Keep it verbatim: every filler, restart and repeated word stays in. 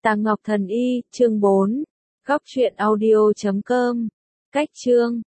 Tàng Ngọc Thần Y, chương bốn. Góc truyện audio chấm com. Cách chương